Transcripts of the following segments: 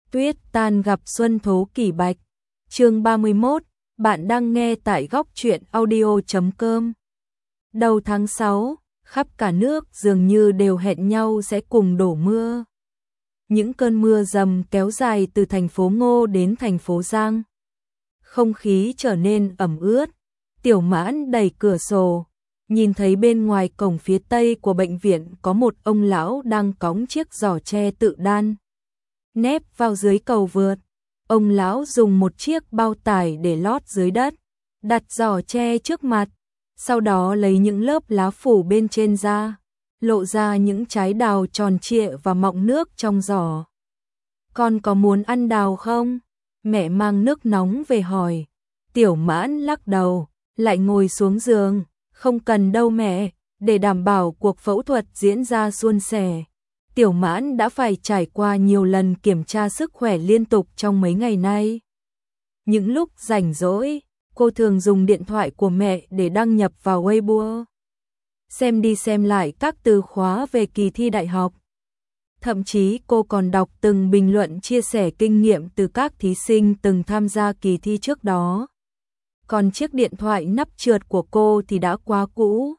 Tuyết tan gặp xuân thố kỷ bạch. Chương 31, bạn đang nghe tại góc truyện audio.com. Đầu tháng 6, khắp cả nước dường như đều hẹn nhau sẽ cùng đổ mưa. Những cơn mưa dầm kéo dài từ thành phố Ngô đến thành phố Giang. Không khí trở nên ẩm ướt. Tiểu Mãn đẩy cửa sổ, nhìn thấy bên ngoài cổng phía tây của bệnh viện có một ông lão đang cõng chiếc giỏ tre tự đan nép vào dưới cầu vượt. Ông lão dùng một chiếc bao tải để lót dưới đất, đặt giỏ tre trước mặt, sau đó lấy những lớp lá phủ bên trên ra, lộ ra những trái đào tròn trịa và mọng nước trong giỏ. Con có muốn ăn đào không? Mẹ mang nước nóng về hỏi. Tiểu Mãn lắc đầu, lại ngồi xuống giường. Không cần đâu mẹ, để đảm bảo cuộc phẫu thuật diễn ra suôn sẻ. Tiểu Mãn đã phải trải qua nhiều lần kiểm tra sức khỏe liên tục trong mấy ngày nay. Những lúc rảnh rỗi, cô thường dùng điện thoại của mẹ để đăng nhập vào Weibo, xem đi xem lại các từ khóa về kỳ thi đại học. Thậm chí cô còn đọc từng bình luận chia sẻ kinh nghiệm từ các thí sinh từng tham gia kỳ thi trước đó. Còn chiếc điện thoại nắp trượt của cô thì đã quá cũ,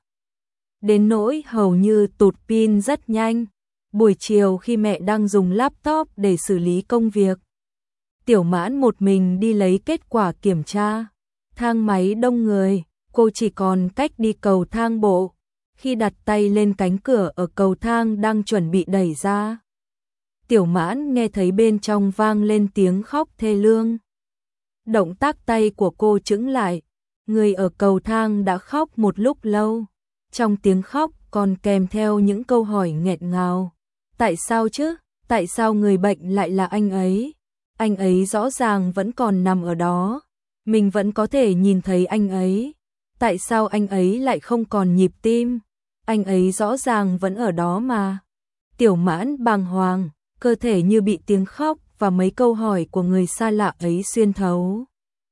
đến nỗi hầu như tụt pin rất nhanh. Buổi chiều khi mẹ đang dùng laptop để xử lý công việc, Tiểu Mãn một mình đi lấy kết quả kiểm tra. Thang máy đông người, cô chỉ còn cách đi cầu thang bộ. Khi đặt tay lên cánh cửa ở cầu thang đang chuẩn bị đẩy ra, Tiểu Mãn nghe thấy bên trong vang lên tiếng khóc thê lương. Động tác tay của cô chững lại, người ở cầu thang đã khóc một lúc lâu. Trong tiếng khóc còn kèm theo những câu hỏi nghẹn ngào. Tại sao chứ? Tại sao người bệnh lại là anh ấy? Anh ấy rõ ràng vẫn còn nằm ở đó. Mình vẫn có thể nhìn thấy anh ấy. Tại sao anh ấy lại không còn nhịp tim? Anh ấy rõ ràng vẫn ở đó mà. Tiểu Mãn bàng hoàng, cơ thể như bị tiếng khóc và mấy câu hỏi của người xa lạ ấy xuyên thấu.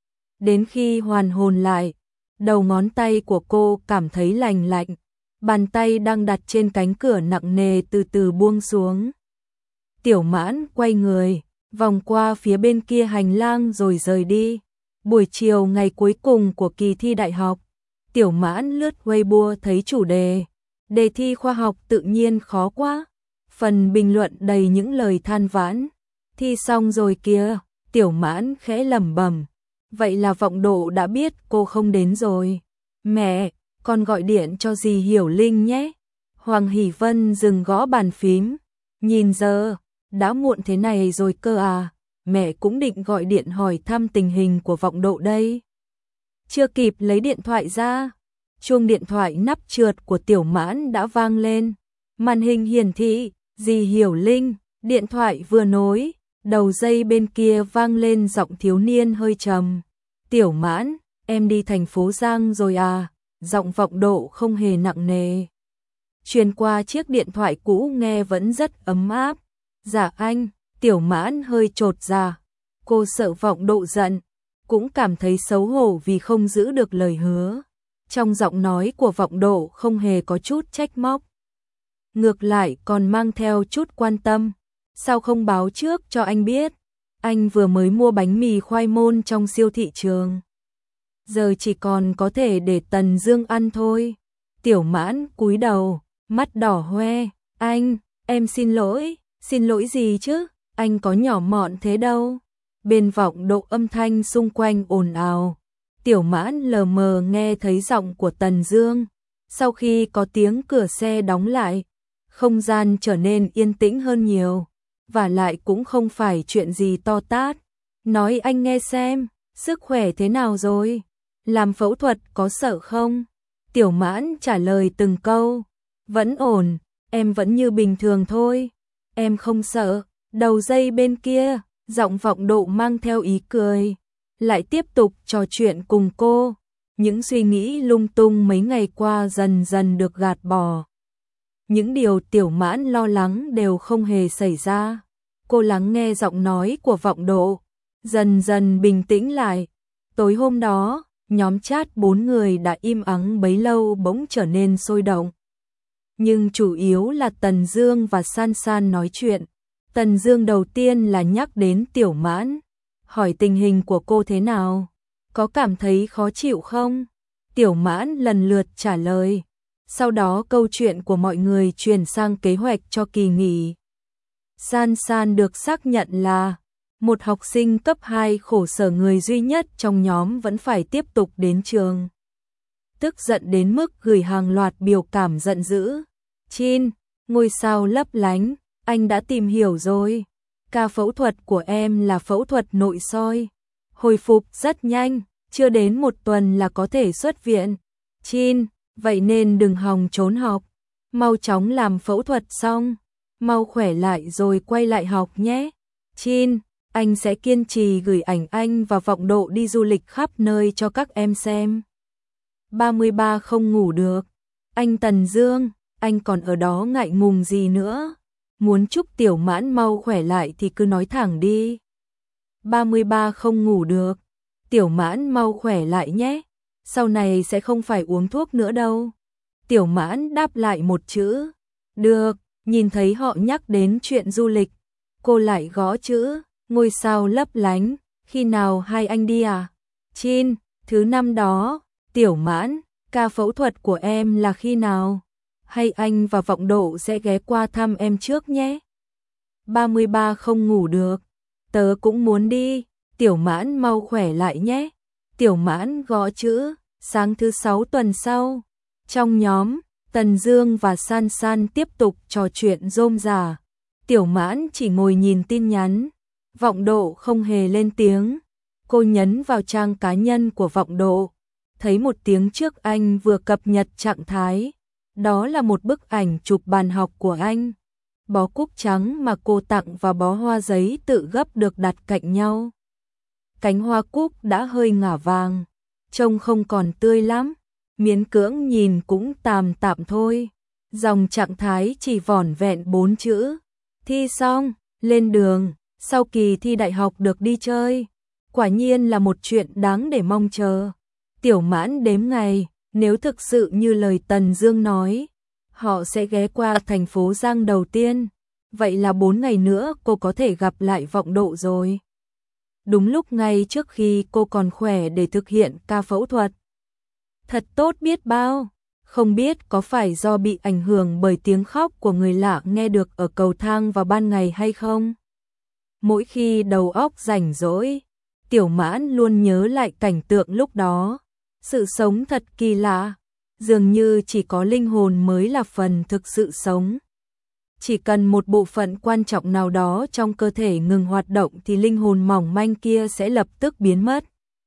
Đến khi hoàn hồn lại, đầu ngón tay của cô cảm thấy lành lạnh. Bàn tay đang đặt trên cánh cửa nặng nề từ từ buông xuống. Tiểu Mãn quay người, vòng qua phía bên kia hành lang rồi rời đi. Buổi chiều ngày cuối cùng của kỳ thi đại học, Tiểu Mãn lướt Weibo thấy chủ đề thi khoa học tự nhiên khó quá. Phần bình luận đầy những lời than vãn. Thi xong rồi kìa, Tiểu Mãn khẽ lẩm bẩm. Vậy là Vọng Độ đã biết cô không đến rồi. Mẹ, con gọi điện cho dì Hiểu Linh nhé. Hoàng Hỷ Vân dừng gõ bàn phím. Nhìn giờ, đã muộn thế này rồi cơ à. Mẹ cũng định gọi điện hỏi thăm tình hình của Vọng Độ đây. Chưa kịp lấy điện thoại ra, chuông điện thoại nắp trượt của Tiểu Mãn đã vang lên. Màn hình hiển thị, dì Hiểu Linh, điện thoại vừa nối, đầu dây bên kia vang lên giọng thiếu niên hơi trầm. Tiểu Mãn, em đi thành phố Giang rồi à? Giọng Vọng Độ không hề nặng nề. Truyền qua chiếc điện thoại cũ nghe vẫn rất ấm áp. Dạ anh. Tiểu Mãn hơi chột dạ. Cô sợ Vọng Độ giận, cũng cảm thấy xấu hổ vì không giữ được lời hứa. Trong giọng nói của Vọng Độ không hề có chút trách móc, ngược lại còn mang theo chút quan tâm. Sao không báo trước cho anh biết? Anh vừa mới mua bánh mì khoai môn trong siêu thị trường, giờ chỉ còn có thể để Tần Dương ăn thôi. Tiểu Mãn cúi đầu, mắt đỏ hoe. Anh, em xin lỗi. Xin lỗi gì chứ? Anh có nhỏ mọn thế đâu. Bên Vọng Độ âm thanh xung quanh ồn ào. Tiểu Mãn lờ mờ nghe thấy giọng của Tần Dương. Sau khi có tiếng cửa xe đóng lại, không gian trở nên yên tĩnh hơn nhiều. Và lại cũng không phải chuyện gì to tát. Nói anh nghe xem, sức khỏe thế nào rồi? Làm phẫu thuật có sợ không? Tiểu Mãn trả lời từng câu. Vẫn ổn, em vẫn như bình thường thôi. Em không sợ. Đầu dây bên kia, giọng Vọng Độ mang theo ý cười, lại tiếp tục trò chuyện cùng cô. Những suy nghĩ lung tung mấy ngày qua dần dần được gạt bỏ. Những điều Tiểu Mãn lo lắng đều không hề xảy ra. Cô lắng nghe giọng nói của Vọng Độ, dần dần bình tĩnh lại. Tối hôm đó, nhóm chat 4 người đã im ắng bấy lâu bỗng trở nên sôi động. Nhưng chủ yếu là Tần Dương và San San nói chuyện. Tần Dương đầu tiên là nhắc đến Tiểu Mãn, hỏi tình hình của cô thế nào, có cảm thấy khó chịu không? Tiểu Mãn lần lượt trả lời. Sau đó câu chuyện của mọi người chuyển sang kế hoạch cho kỳ nghỉ. San San được xác nhận là một học sinh cấp 2 khổ sở người duy nhất trong nhóm vẫn phải tiếp tục đến trường. Tức giận đến mức gửi hàng loạt biểu cảm giận dữ. Chin, ngôi sao lấp lánh, anh đã tìm hiểu rồi. Ca phẫu thuật của em là phẫu thuật nội soi. Hồi phục rất nhanh, chưa đến 1 tuần là có thể xuất viện. Chin, vậy nên đừng hòng trốn học. Mau chóng làm phẫu thuật xong. Mau khỏe lại rồi quay lại học nhé. Chin, anh sẽ kiên trì gửi ảnh anh và Vọng Độ đi du lịch khắp nơi cho các em xem. 33 không ngủ được. Anh Tần Dương, anh còn ở đó ngại ngùng gì nữa. Muốn chúc Tiểu Mãn mau khỏe lại thì cứ nói thẳng đi. 33 không ngủ được. Tiểu Mãn mau khỏe lại nhé. Sau này sẽ không phải uống thuốc nữa đâu. Tiểu Mãn đáp lại một chữ. Được, nhìn thấy họ nhắc đến chuyện du lịch. Cô lại gõ chữ, ngôi sao lấp lánh. Khi nào hai anh đi à? Chin, thứ 5 đó. Tiểu Mãn, ca phẫu thuật của em là khi nào? Hay anh và Vọng Độ sẽ ghé qua thăm em trước nhé. 33 không ngủ được. Tớ cũng muốn đi. Tiểu Mãn mau khỏe lại nhé. Tiểu Mãn gõ chữ, sáng thứ 6 tuần sau. Trong nhóm, Tần Dương và San San tiếp tục trò chuyện rôm rả. Tiểu Mãn chỉ ngồi nhìn tin nhắn. Vọng Độ không hề lên tiếng. Cô nhấn vào trang cá nhân của Vọng Độ. Thấy một tiếng trước anh vừa cập nhật trạng thái. Đó là một bức ảnh chụp bàn học của anh. Bó cúc trắng mà cô tặng và bó hoa giấy tự gấp được đặt cạnh nhau. Cánh hoa cúc đã hơi ngả vàng, trông không còn tươi lắm, miễn cưỡng nhìn cũng tạm tạm thôi. Dòng trạng thái chỉ vỏn vẹn 4 chữ. Thi xong, lên đường, sau kỳ thi đại học được đi chơi. Quả nhiên là một chuyện đáng để mong chờ. Tiểu Mãn đếm ngày, nếu thực sự như lời Tần Dương nói, họ sẽ ghé qua thành phố Giang đầu tiên. Vậy là 4 ngày nữa cô có thể gặp lại Vọng Độ rồi. Đúng lúc ngay trước khi cô còn khỏe để thực hiện ca phẫu thuật. Thật tốt biết bao, không biết có phải do bị ảnh hưởng bởi tiếng khóc của người lạ nghe được ở cầu thang vào ban ngày hay không. Mỗi khi đầu óc rảnh rỗi, Tiểu Mãn luôn nhớ lại cảnh tượng lúc đó. Sự sống thật kỳ lạ, dường như chỉ có linh hồn mới là phần thực sự sống. Chỉ cần một bộ phận quan trọng nào đó trong cơ thể ngừng hoạt động thì linh hồn mỏng manh kia sẽ lập tức biến mất.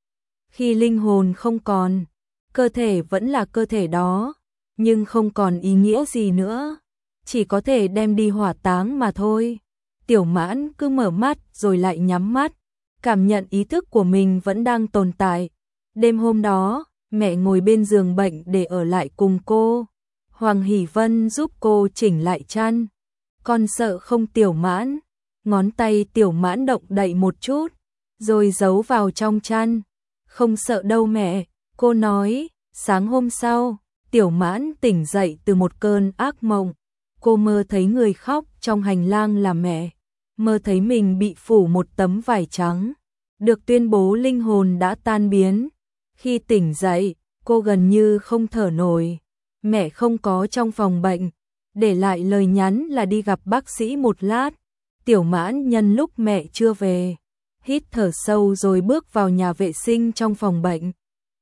Khi linh hồn không còn, cơ thể vẫn là cơ thể đó, nhưng không còn ý nghĩa gì nữa, chỉ có thể đem đi hỏa táng mà thôi. Tiểu Mãn cứ mở mắt rồi lại nhắm mắt, cảm nhận ý thức của mình vẫn đang tồn tại. Đêm hôm đó, mẹ ngồi bên giường bệnh để ở lại cùng cô. Hoàng Hỷ Vân giúp cô chỉnh lại chăn. Con sợ không Tiểu Mãn? Ngón tay Tiểu Mãn động đậy một chút, rồi giấu vào trong chăn. Không sợ đâu mẹ, cô nói. Sáng hôm sau, Tiểu Mãn tỉnh dậy từ một cơn ác mộng. Cô mơ thấy người khóc trong hành lang là mẹ. Mơ thấy mình bị phủ một tấm vải trắng. Được tuyên bố linh hồn đã tan biến. Khi tỉnh dậy, cô gần như không thở nổi. Mẹ không có trong phòng bệnh, để lại lời nhắn là đi gặp bác sĩ một lát. Tiểu Mãn nhân lúc mẹ chưa về, hít thở sâu rồi bước vào nhà vệ sinh trong phòng bệnh.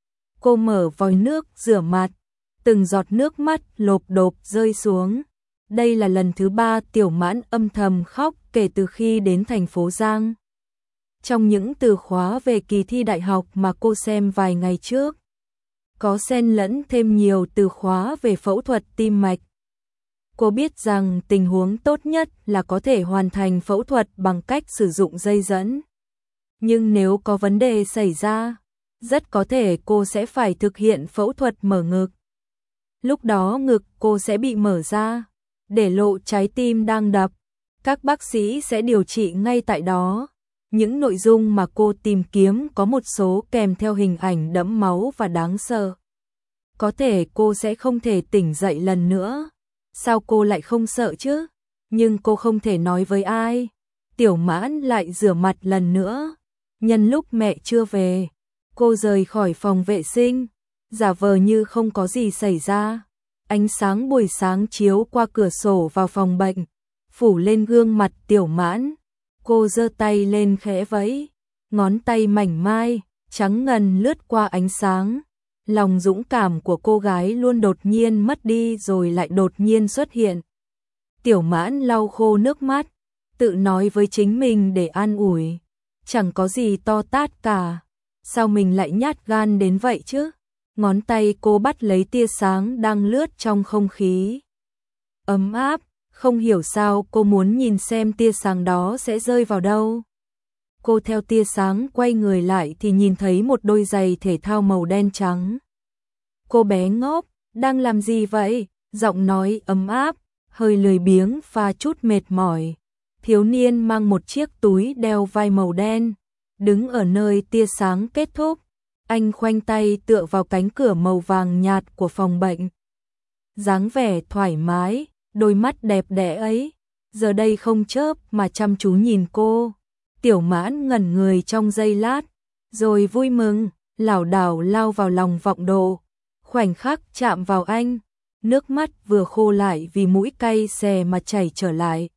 Cô mở vòi nước rửa mặt, từng giọt nước mắt lộp độp rơi xuống. Đây là lần thứ 3 Tiểu Mãn âm thầm khóc kể từ khi đến thành phố Giang. Trong những từ khóa về kỳ thi đại học mà cô xem vài ngày trước, có xen lẫn thêm nhiều từ khóa về phẫu thuật tim mạch. Cô biết rằng tình huống tốt nhất là có thể hoàn thành phẫu thuật bằng cách sử dụng dây dẫn. Nhưng nếu có vấn đề xảy ra, rất có thể cô sẽ phải thực hiện phẫu thuật mở ngực. Lúc đó ngực cô sẽ bị mở ra, để lộ trái tim đang đập. Các bác sĩ sẽ điều trị ngay tại đó. Những nội dung mà cô tìm kiếm có một số kèm theo hình ảnh đẫm máu và đáng sợ. Có thể cô sẽ không thể tỉnh dậy lần nữa. Sao cô lại không sợ chứ? Nhưng cô không thể nói với ai. Tiểu Mãn lại rửa mặt lần nữa. Nhân lúc mẹ chưa về, cô rời khỏi phòng vệ sinh, giả vờ như không có gì xảy ra. Ánh sáng buổi sáng chiếu qua cửa sổ vào phòng bệnh, phủ lên gương mặt Tiểu Mãn. Cô giơ tay lên khẽ vẫy, ngón tay mảnh mai, trắng ngần lướt qua ánh sáng. Lòng dũng cảm của cô gái luôn đột nhiên mất đi rồi lại đột nhiên xuất hiện. Tiểu Mãn lau khô nước mắt, tự nói với chính mình để an ủi. Chẳng có gì to tát cả, sao mình lại nhát gan đến vậy chứ? Ngón tay cô bắt lấy tia sáng đang lướt trong không khí ấm áp, không hiểu sao cô muốn nhìn xem tia sáng đó sẽ rơi vào đâu. Cô theo tia sáng quay người lại thì nhìn thấy một đôi giày thể thao màu đen trắng. Cô bé ngốc, đang làm gì vậy? Giọng nói ấm áp, hơi lười biếng pha chút mệt mỏi. Thiếu niên mang một chiếc túi đeo vai màu đen, đứng ở nơi tia sáng kết thúc. Anh khoanh tay tựa vào cánh cửa màu vàng nhạt của phòng bệnh. Dáng vẻ thoải mái, đôi mắt đẹp đẽ ấy, giờ đây không chớp mà chăm chú nhìn cô. Tiểu Mãn ngẩn người trong giây lát, rồi vui mừng, lảo đảo lao vào lòng Vọng Độ. Khoảnh khắc chạm vào anh, nước mắt vừa khô lại vì mũi cay xè mà chảy trở lại.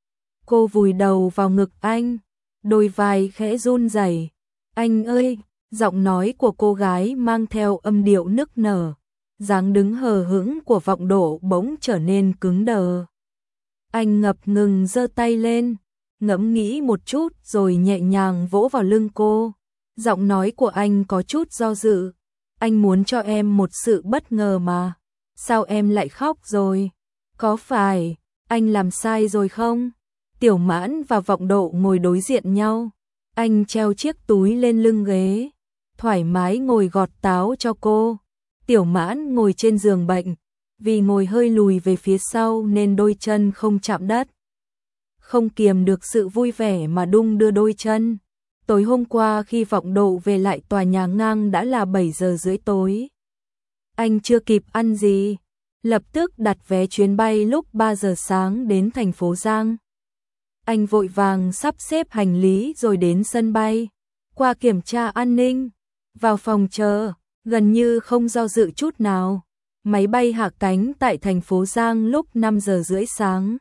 Cô vùi đầu vào ngực anh, đôi vai khẽ run rẩy. Anh ơi! Giọng nói của cô gái mang theo âm điệu nức nở, dáng đứng hờ hững của Vọng Độ bỗng trở nên cứng đờ. Anh ngập ngừng giơ tay lên, ngẫm nghĩ một chút rồi nhẹ nhàng vỗ vào lưng cô. Giọng nói của anh có chút do dự. Anh muốn cho em một sự bất ngờ mà. Sao em lại khóc rồi? Có phải anh làm sai rồi không? Tiểu Mãn và Vọng Độ ngồi đối diện nhau. Anh treo chiếc túi lên lưng ghế, thoải mái ngồi gọt táo cho cô. Tiểu Mãn ngồi trên giường bệnh, vì ngồi hơi lùi về phía sau nên đôi chân không chạm đất. Không kiềm được sự vui vẻ mà đung đưa đôi chân. Tối hôm qua khi Vọng Độ về lại tòa nhà ngang đã là 7 giờ rưỡi tối. Anh chưa kịp ăn gì, lập tức đặt vé chuyến bay lúc 3 giờ sáng đến thành phố Giang. Anh vội vàng sắp xếp hành lý rồi đến sân bay, qua kiểm tra an ninh, vào phòng chờ, gần như không do dự chút nào. Máy bay hạ cánh tại thành phố Giang lúc 5 giờ rưỡi sáng.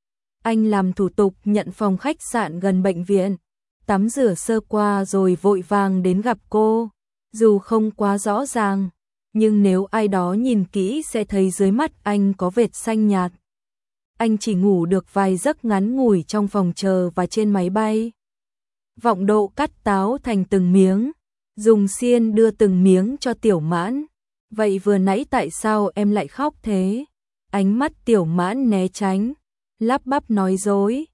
Anh làm thủ tục nhận phòng khách sạn gần bệnh viện, tắm rửa sơ qua rồi vội vàng đến gặp cô. Dù không quá rõ ràng, nhưng nếu ai đó nhìn kỹ sẽ thấy dưới mắt anh có vệt xanh nhạt. Anh chỉ ngủ được vài giấc ngắn ngủi trong phòng chờ và trên máy bay. Vọng Độ cắt táo thành từng miếng, dùng xiên đưa từng miếng cho Tiểu Mãn. Vậy vừa nãy tại sao em lại khóc thế? Ánh mắt Tiểu Mãn né tránh, lắp bắp nói dối,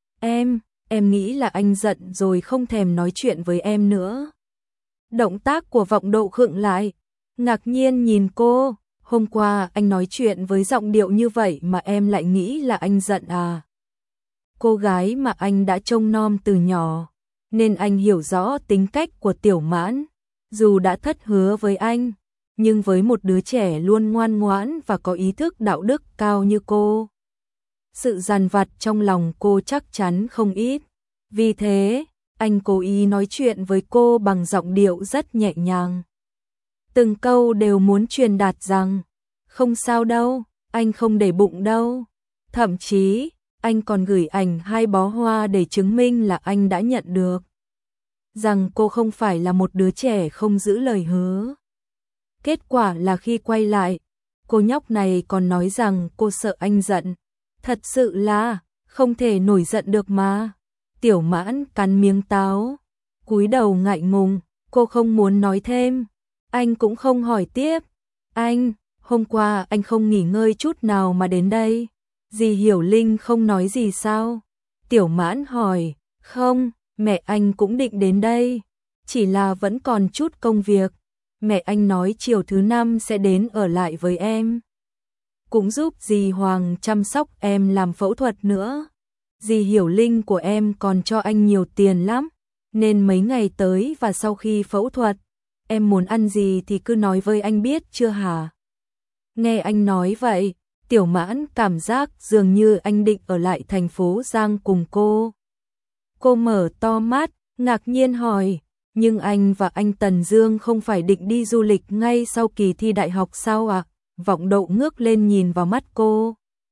em nghĩ là anh giận rồi không thèm nói chuyện với em nữa. Động tác của Vọng Độ khựng lại, ngạc nhiên nhìn cô. Hôm qua anh nói chuyện với giọng điệu như vậy mà em lại nghĩ là anh giận à? Cô gái mà anh đã trông nom từ nhỏ, nên anh hiểu rõ tính cách của Tiểu Mãn. Dù đã thất hứa với anh, nhưng với một đứa trẻ luôn ngoan ngoãn và có ý thức đạo đức cao như cô, sự dằn vặt trong lòng cô chắc chắn không ít. Vì thế, anh cố ý nói chuyện với cô bằng giọng điệu rất nhẹ nhàng. Từng câu đều muốn truyền đạt rằng, không sao đâu, anh không để bụng đâu. Thậm chí, anh còn gửi ảnh 2 bó hoa để chứng minh là anh đã nhận được. Rằng cô không phải là một đứa trẻ không giữ lời hứa. Kết quả là khi quay lại, cô nhóc này còn nói rằng cô sợ anh giận. Thật sự là, không thể nổi giận được mà. Tiểu Mãn cắn miếng táo, cúi đầu ngại ngùng, cô không muốn nói thêm. Anh cũng không hỏi tiếp. Anh, hôm qua anh không nghỉ ngơi chút nào mà đến đây. Dì Hiểu Linh không nói gì sao? Tiểu Mãn hỏi, không, mẹ anh cũng định đến đây. Chỉ là vẫn còn chút công việc. Mẹ anh nói chiều thứ 5 sẽ đến ở lại với em. Cũng giúp dì Hoàng chăm sóc em làm phẫu thuật nữa. Dì Hiểu Linh của em còn cho anh nhiều tiền lắm. Nên mấy ngày tới và sau khi phẫu thuật, em muốn ăn gì thì cứ nói với anh biết chưa hả? Nghe anh nói vậy, Tiểu Mãn cảm giác dường như anh định ở lại thành phố Giang cùng cô. Cô mở to mắt, ngạc nhiên hỏi, nhưng anh và anh Tần Dương không phải định đi du lịch ngay sau kỳ thi đại học sao ạ? Vọng Độ ngước lên nhìn vào mắt cô.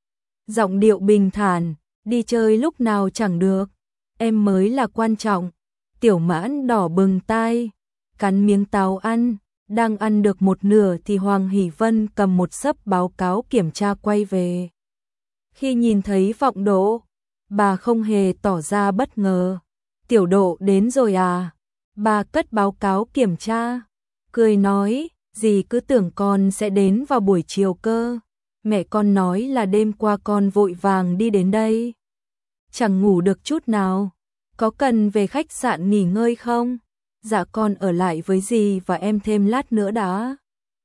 Giọng điệu bình thản, đi chơi lúc nào chẳng được, em mới là quan trọng. Tiểu Mãn đỏ bừng tai, cắn miếng táo ăn, đang ăn được một nửa thì Hoàng Hỷ Vân cầm một xấp báo cáo kiểm tra quay về. Khi nhìn thấy Vọng Độ, bà không hề tỏ ra bất ngờ. Tiểu Độ đến rồi à? Bà cất báo cáo kiểm tra, cười nói, dì cứ tưởng con sẽ đến vào buổi chiều cơ. Mẹ con nói là đêm qua con vội vàng đi đến đây, chẳng ngủ được chút nào. Có cần về khách sạn nghỉ ngơi không? Dạ con ở lại với dì và em thêm lát nữa đã.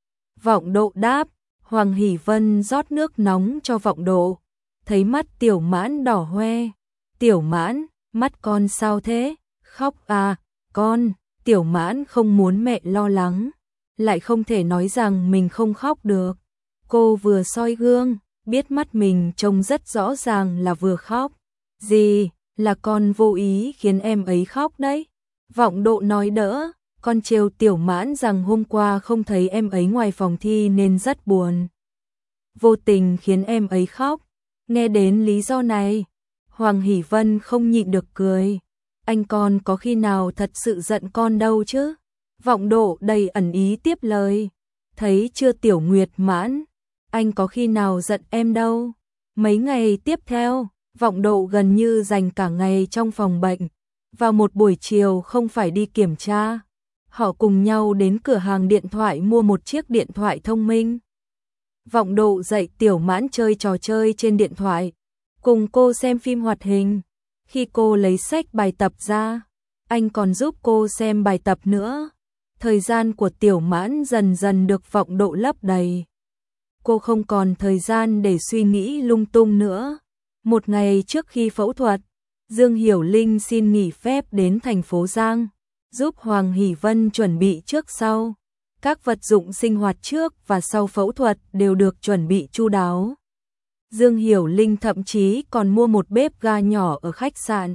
Vọng Độ đáp. Hoàng Hỷ Vân rót nước nóng cho Vọng Độ, thấy mắt Tiểu Mãn đỏ hoe. Tiểu Mãn, mắt con sao thế? Khóc à? Con, Tiểu Mãn không muốn mẹ lo lắng, lại không thể nói rằng mình không khóc được. Cô vừa soi gương, biết mắt mình trông rất rõ ràng là vừa khóc. Dì, là con vô ý khiến em ấy khóc đấy. Vọng Độ nói đỡ, con trêu Tiểu Mãn rằng hôm qua không thấy em ấy ngoài phòng thi nên rất buồn, vô tình khiến em ấy khóc. Nghe đến lý do này, Hoàng Hỷ Vân không nhịn được cười. Anh con có khi nào thật sự giận con đâu chứ? Vọng Độ đầy ẩn ý tiếp lời. Thấy chưa Tiểu Nguyệt Mãn, anh có khi nào giận em đâu. Mấy ngày tiếp theo, Vọng Độ gần như dành cả ngày trong phòng bệnh. Vào một buổi chiều không phải đi kiểm tra, họ cùng nhau đến cửa hàng điện thoại mua một chiếc điện thoại thông minh. Vọng Độ dạy Tiểu Mãn chơi trò chơi trên điện thoại, cùng cô xem phim hoạt hình. Khi cô lấy sách bài tập ra, anh còn giúp cô xem bài tập nữa. Thời gian của Tiểu Mãn dần dần được Vọng Độ lấp đầy. Cô không còn thời gian để suy nghĩ lung tung nữa. Một ngày trước khi phẫu thuật, Dương Hiểu Linh xin nghỉ phép đến thành phố Giang, giúp Hoàng Hỷ Vân chuẩn bị trước sau. Các vật dụng sinh hoạt trước và sau phẫu thuật đều được chuẩn bị chu đáo. Dương Hiểu Linh thậm chí còn mua một bếp ga nhỏ ở khách sạn.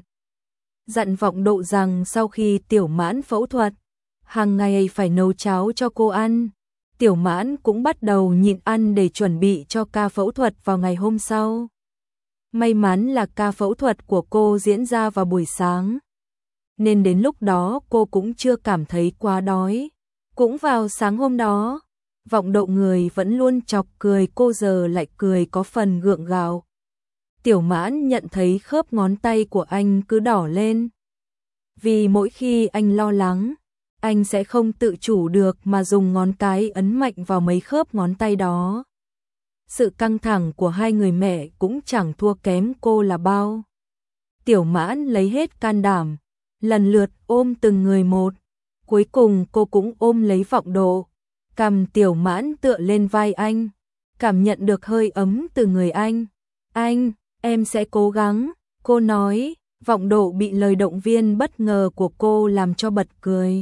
Dặn Vọng Độ rằng sau khi Tiểu Mãn phẫu thuật, hàng ngày phải nấu cháo cho cô ăn. Tiểu Mãn cũng bắt đầu nhịn ăn để chuẩn bị cho ca phẫu thuật vào ngày hôm sau. May mắn là ca phẫu thuật của cô diễn ra vào buổi sáng, nên đến lúc đó cô cũng chưa cảm thấy quá đói. Cũng vào sáng hôm đó, Vọng Độ người vẫn luôn chọc cười cô giờ lại cười có phần gượng gạo. Tiểu Mãn nhận thấy khớp ngón tay của anh cứ đỏ lên. Vì mỗi khi anh lo lắng, anh sẽ không tự chủ được mà dùng ngón cái ấn mạnh vào mấy khớp ngón tay đó. Sự căng thẳng của hai người mẹ cũng chẳng thua kém cô là bao. Tiểu Mãn lấy hết can đảm, lần lượt ôm từng người một. Cuối cùng cô cũng ôm lấy Vọng Độ, cầm Tiểu Mãn tựa lên vai anh, cảm nhận được hơi ấm từ người anh. Anh, em sẽ cố gắng, cô nói. Vọng Độ bị lời động viên bất ngờ của cô làm cho bật cười.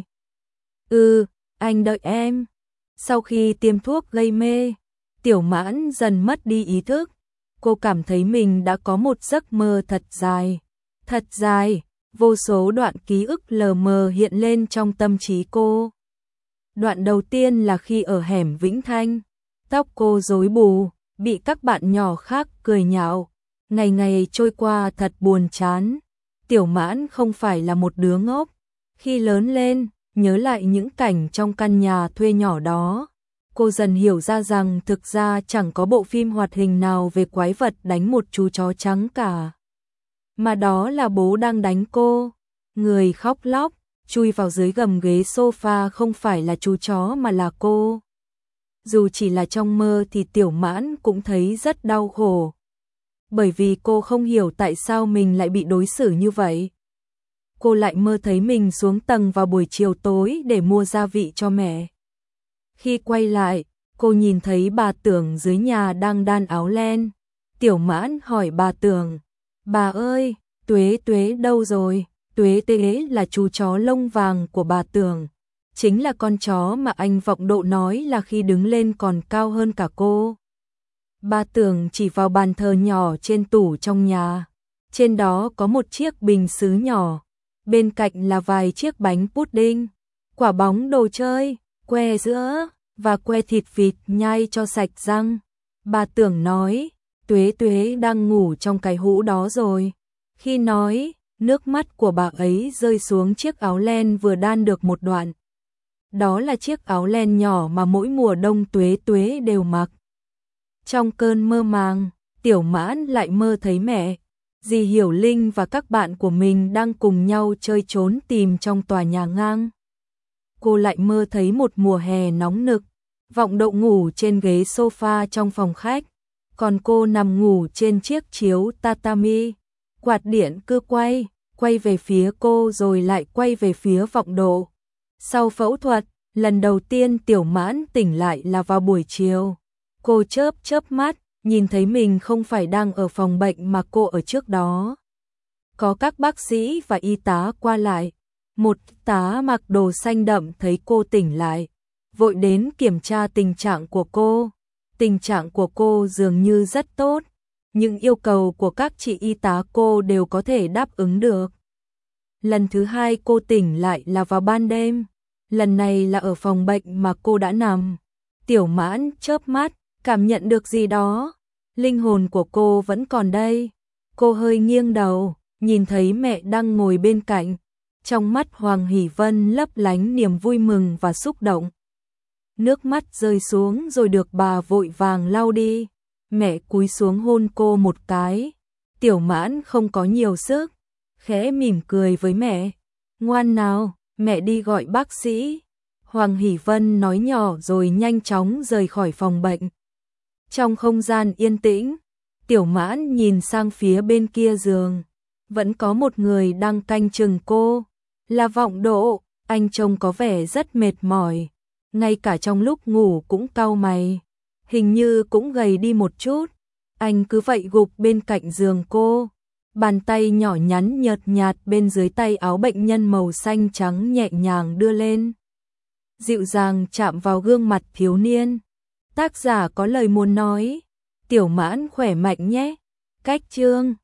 Anh đợi em. Sau khi tiêm thuốc gây mê, Tiểu Mãn dần mất đi ý thức. Cô cảm thấy mình đã có một giấc mơ thật dài, vô số đoạn ký ức lờ mờ hiện lên trong tâm trí cô. Đoạn đầu tiên là khi ở hẻm Vĩnh Thanh, tóc cô rối bù, bị các bạn nhỏ khác cười nhạo. Ngày ngày trôi qua thật buồn chán. Tiểu Mãn không phải là một đứa ngốc. Khi lớn lên, nhớ lại những cảnh trong căn nhà thuê nhỏ đó, cô dần hiểu ra rằng thực ra chẳng có bộ phim hoạt hình nào về quái vật đánh một chú chó trắng cả, mà đó là bố đang đánh cô. Người khóc lóc, chui vào dưới gầm ghế sofa không phải là chú chó mà là cô. Dù chỉ là trong mơ thì Tiểu Mãn cũng thấy rất đau khổ, bởi vì cô không hiểu tại sao mình lại bị đối xử như vậy. Cô lại mơ thấy mình xuống tầng vào buổi chiều tối để mua gia vị cho mẹ. Khi quay lại, cô nhìn thấy bà Tưởng dưới nhà đang đan áo len. Tiểu Mãn hỏi bà Tưởng, bà ơi, Tuế Tuế đâu rồi? Tuế Tuế là chú chó lông vàng của bà Tưởng, chính là con chó mà anh Vọng Độ nói là khi đứng lên còn cao hơn cả cô. Bà Tưởng chỉ vào bàn thờ nhỏ trên tủ trong nhà. Trên đó có một chiếc bình sứ nhỏ, bên cạnh là vài chiếc bánh pudding, quả bóng đồ chơi, que sữa và que thịt vịt nhai cho sạch răng. Bà tưởng nói, Tuế Tuế đang ngủ trong cái hũ đó rồi. Khi nói, nước mắt của bà ấy rơi xuống chiếc áo len vừa đan được một đoạn. Đó là chiếc áo len nhỏ mà mỗi mùa đông Tuế Tuế đều mặc. Trong cơn mơ màng, Tiểu Mãn lại mơ thấy mẹ, dì Hiểu Linh và các bạn của mình đang cùng nhau chơi trốn tìm trong tòa nhà ngang. Cô lại mơ thấy một mùa hè nóng nực, Vọng Đậu ngủ trên ghế sofa trong phòng khách, còn cô nằm ngủ trên chiếc chiếu tatami. Quạt điện cứ quay về phía cô rồi lại quay về phía Vọng Độ. Sau phẫu thuật, lần đầu tiên Tiểu Mãn tỉnh lại là vào buổi chiều. Cô chớp mắt, nhìn thấy mình không phải đang ở phòng bệnh mà cô ở trước đó. Có các bác sĩ và y tá qua lại. Một tá mặc đồ xanh đậm thấy cô tỉnh lại, vội đến kiểm tra tình trạng của cô. Tình trạng của cô dường như rất tốt, những yêu cầu của các chị y tá cô đều có thể đáp ứng được. Lần thứ hai cô tỉnh lại là vào ban đêm, lần này là ở phòng bệnh mà cô đã nằm. Tiểu Mãn chớp mắt, cảm nhận được gì đó, linh hồn của cô vẫn còn đây. Cô hơi nghiêng đầu, nhìn thấy mẹ đang ngồi bên cạnh, trong mắt Hoàng Hỷ Vân lấp lánh niềm vui mừng và xúc động. Nước mắt rơi xuống rồi được bà vội vàng lau đi. Mẹ cúi xuống hôn cô một cái. Tiểu Mãn không có nhiều sức, khẽ mỉm cười với mẹ. Ngoan nào, mẹ đi gọi bác sĩ. Hoàng Hỷ Vân nói nhỏ rồi nhanh chóng rời khỏi phòng bệnh. Trong không gian yên tĩnh, Tiểu Mãn nhìn sang phía bên kia giường. Vẫn có một người đang canh chừng cô, là Vọng Độ. Anh trông có vẻ rất mệt mỏi, ngay cả trong lúc ngủ cũng cau mày, hình như cũng gầy đi một chút. Anh cứ vậy gục bên cạnh giường cô, bàn tay nhỏ nhắn nhợt nhạt bên dưới tay áo bệnh nhân màu xanh trắng nhẹ nhàng đưa lên, dịu dàng chạm vào gương mặt thiếu niên. Tác giả có lời muốn nói, Tiểu Mãn khỏe mạnh nhé. Cách chương